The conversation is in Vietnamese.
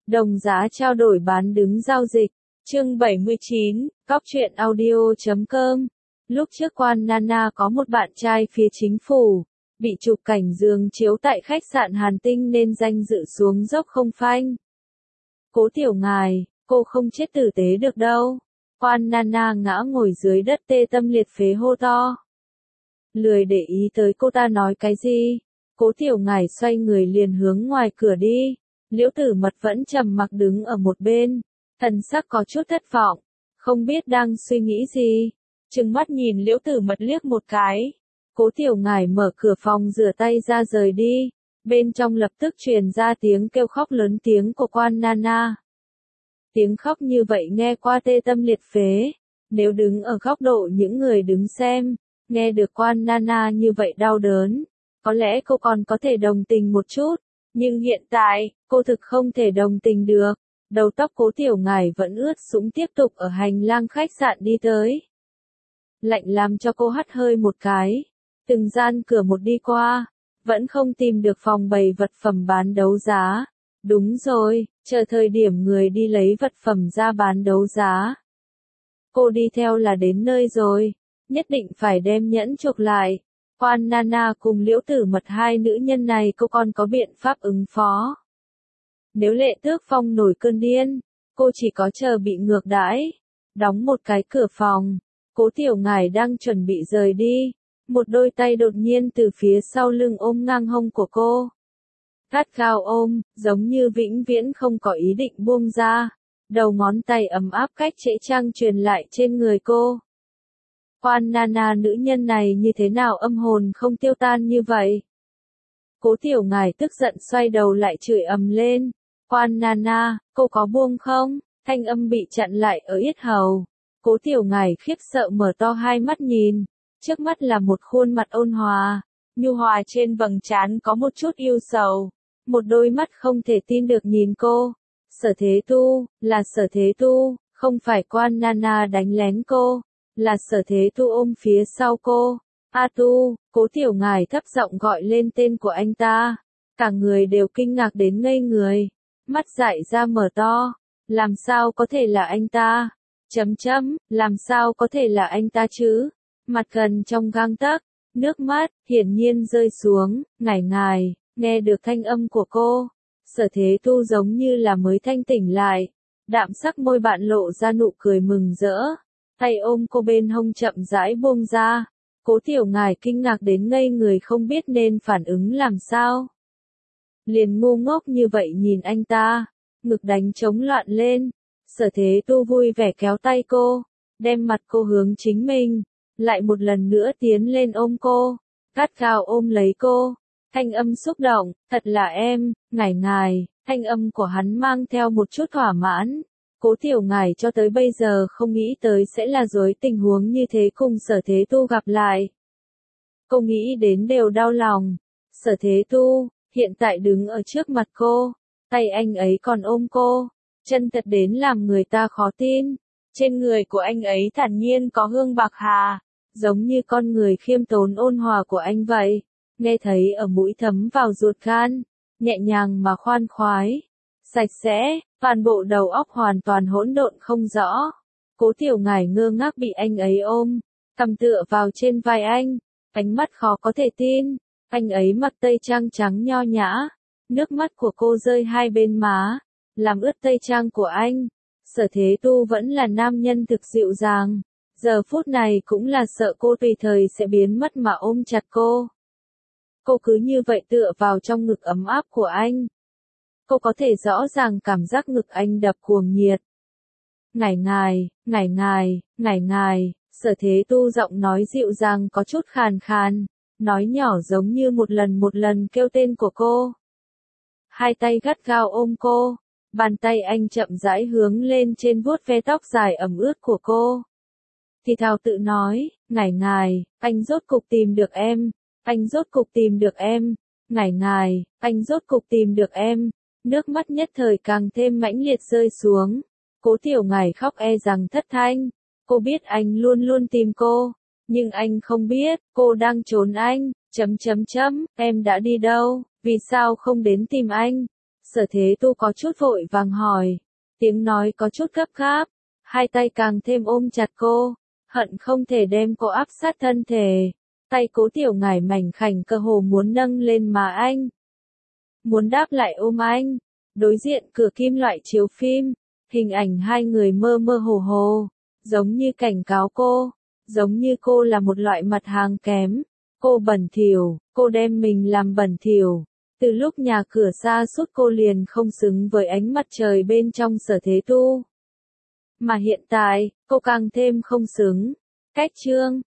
Đồng giá trao đổi bán đứng giao dịch. Chương 79, cóc.truyện.audio.com. Lúc trước Quan Nana có một bạn trai phía chính phủ, bị chụp cảnh giường chiếu tại khách sạn Hàn Tinh nên danh dự xuống dốc không phanh. Cố tiểu ngài, cô không chết tử tế được đâu. Quan Nana ngã ngồi dưới đất tê tâm liệt phế hô to. Lười để ý tới cô ta nói cái gì. Cố tiểu ngài xoay người liền hướng ngoài cửa đi. Liễu Tử Mật vẫn trầm mặc đứng ở một bên, thần sắc có chút thất vọng, không biết đang suy nghĩ gì. Trừng mắt nhìn Liễu Tử Mật liếc một cái. Cố tiểu ngài mở cửa phòng rửa tay ra rời đi, bên trong lập tức truyền ra tiếng kêu khóc lớn tiếng của Quan Nana. Tiếng khóc như vậy nghe qua tê tâm liệt phế, nếu đứng ở góc độ những người đứng xem, nghe được Quan Nana như vậy đau đớn, có lẽ cô còn có thể đồng tình một chút, nhưng hiện tại, cô thực không thể đồng tình được. Đầu tóc Cố tiểu ngài vẫn ướt sũng tiếp tục ở hành lang khách sạn đi tới. Lạnh làm cho cô hắt hơi một cái, từng gian cửa một đi qua, vẫn không tìm được phòng bày vật phẩm bán đấu giá. Đúng rồi, chờ thời điểm người đi lấy vật phẩm ra bán đấu giá. Cô đi theo là đến nơi rồi, nhất định phải đem nhẫn chuộc lại. Quan Nana cùng Liễu Tử Mật hai nữ nhân này cô còn có biện pháp ứng phó. Nếu Lệ Tước Phong nổi cơn điên, cô chỉ có chờ bị ngược đãi. Đóng một cái cửa phòng, Cố tiểu ngài đang chuẩn bị rời đi, một đôi tay đột nhiên từ phía sau lưng ôm ngang hông của cô. Gắt gao ôm, giống như vĩnh viễn không có ý định buông ra, đầu ngón tay ấm áp cách trễ trăng truyền lại trên người cô. Quan Nana nữ nhân này như thế nào âm hồn không tiêu tan như vậy? Cố tiểu ngài tức giận xoay đầu lại chửi ầm lên. Quan Nana, cô có buông không? Thanh âm bị chặn lại ở yết hầu. Cố tiểu ngài khiếp sợ mở to hai mắt nhìn. Trước mắt là một khuôn mặt ôn hòa. Nhu hòa trên vầng trán có một chút yêu sầu. Một đôi mắt không thể tin được nhìn cô. Sở Thế Tu, là Sở Thế Tu, không phải Quan Nana đánh lén cô. Là Sở Thế Tu ôm phía sau cô. A Tu, Cố tiểu ngài thấp giọng gọi lên tên của anh ta. Cả người đều kinh ngạc đến ngây người. Mắt dại ra mở to. Làm sao có thể là anh ta? Làm sao có thể là anh ta chứ? Mặt gần trong gang tấc, nước mắt, hiển nhiên rơi xuống, ngài, nghe được thanh âm của cô. Sở Thế Tu giống như là mới thanh tỉnh lại. Đạm sắc môi bạn lộ ra nụ cười mừng rỡ. Tay ôm cô bên hông chậm rãi buông ra. Cố tiểu ngài kinh ngạc đến ngây người không biết nên phản ứng làm sao. Liền ngu ngốc như vậy nhìn anh ta, ngực đánh trống loạn lên. Sở Thế Tu vui vẻ kéo tay cô, đem mặt cô hướng chính mình, lại một lần nữa tiến lên ôm cô, gắt gao ôm lấy cô. Thanh âm xúc động, thật là em, ngài, thanh âm của hắn mang theo một chút thỏa mãn. Cố tiểu ngài cho tới bây giờ không nghĩ tới sẽ là dối tình huống như thế cùng Sở Thế Tu gặp lại. Cô nghĩ đến đều đau lòng. Sở Thế Tu, hiện tại đứng ở trước mặt cô, tay anh ấy còn ôm cô, chân thật đến làm người ta khó tin. Trên người của anh ấy thản nhiên có hương bạc hà, giống như con người khiêm tốn ôn hòa của anh vậy. Nghe thấy ở mũi thấm vào ruột gan, nhẹ nhàng mà khoan khoái, sạch sẽ, toàn bộ đầu óc hoàn toàn hỗn độn không rõ. Cố tiểu ngài ngơ ngác bị anh ấy ôm, cầm tựa vào trên vai anh, ánh mắt khó có thể tin. Anh ấy mặc tây trang trắng nho nhã, nước mắt của cô rơi hai bên má, làm ướt tây trang của anh. Sở Thế Tu vẫn là nam nhân thực dịu dàng, giờ phút này cũng là sợ cô tùy thời sẽ biến mất mà ôm chặt cô. Cô cứ như vậy tựa vào trong ngực ấm áp của anh. Cô có thể rõ ràng cảm giác ngực anh đập cuồng nhiệt. Ngài, Sở Thế Tu giọng nói dịu dàng có chút khàn khàn, nói nhỏ giống như một lần kêu tên của cô. Hai tay gắt gao ôm cô, bàn tay anh chậm rãi hướng lên trên vuốt ve tóc dài ẩm ướt của cô. Thì thào tự nói, ngài, anh rốt cục tìm được em, anh rốt cục tìm được em, ngài, anh rốt cục tìm được em. Nước mắt nhất thời càng thêm mãnh liệt rơi xuống. Cố tiểu ngài khóc e rằng thất thanh. Cô biết anh luôn luôn tìm cô, nhưng anh không biết, cô đang trốn anh, em đã đi đâu, vì sao không đến tìm anh? Sở Thế Tu có chút vội vàng hỏi, tiếng nói có chút gấp gáp, hai tay càng thêm ôm chặt cô, hận không thể đem cô áp sát thân thể. Tay Cố Tiểu Ngải mảnh khảnh cơ hồ muốn nâng lên mà anh. Muốn đáp lại ôm anh. Đối diện cửa kim loại chiếu phim, hình ảnh hai người mơ mơ hồ hồ, giống như cảnh cáo cô, giống như cô là một loại mặt hàng kém. Cô bẩn thỉu, cô đem mình làm bẩn thỉu. Từ lúc nhà cửa xa suốt cô liền không xứng với ánh mặt trời bên trong Sở Thế Tu. Mà hiện tại, cô càng thêm không xứng. Cách chương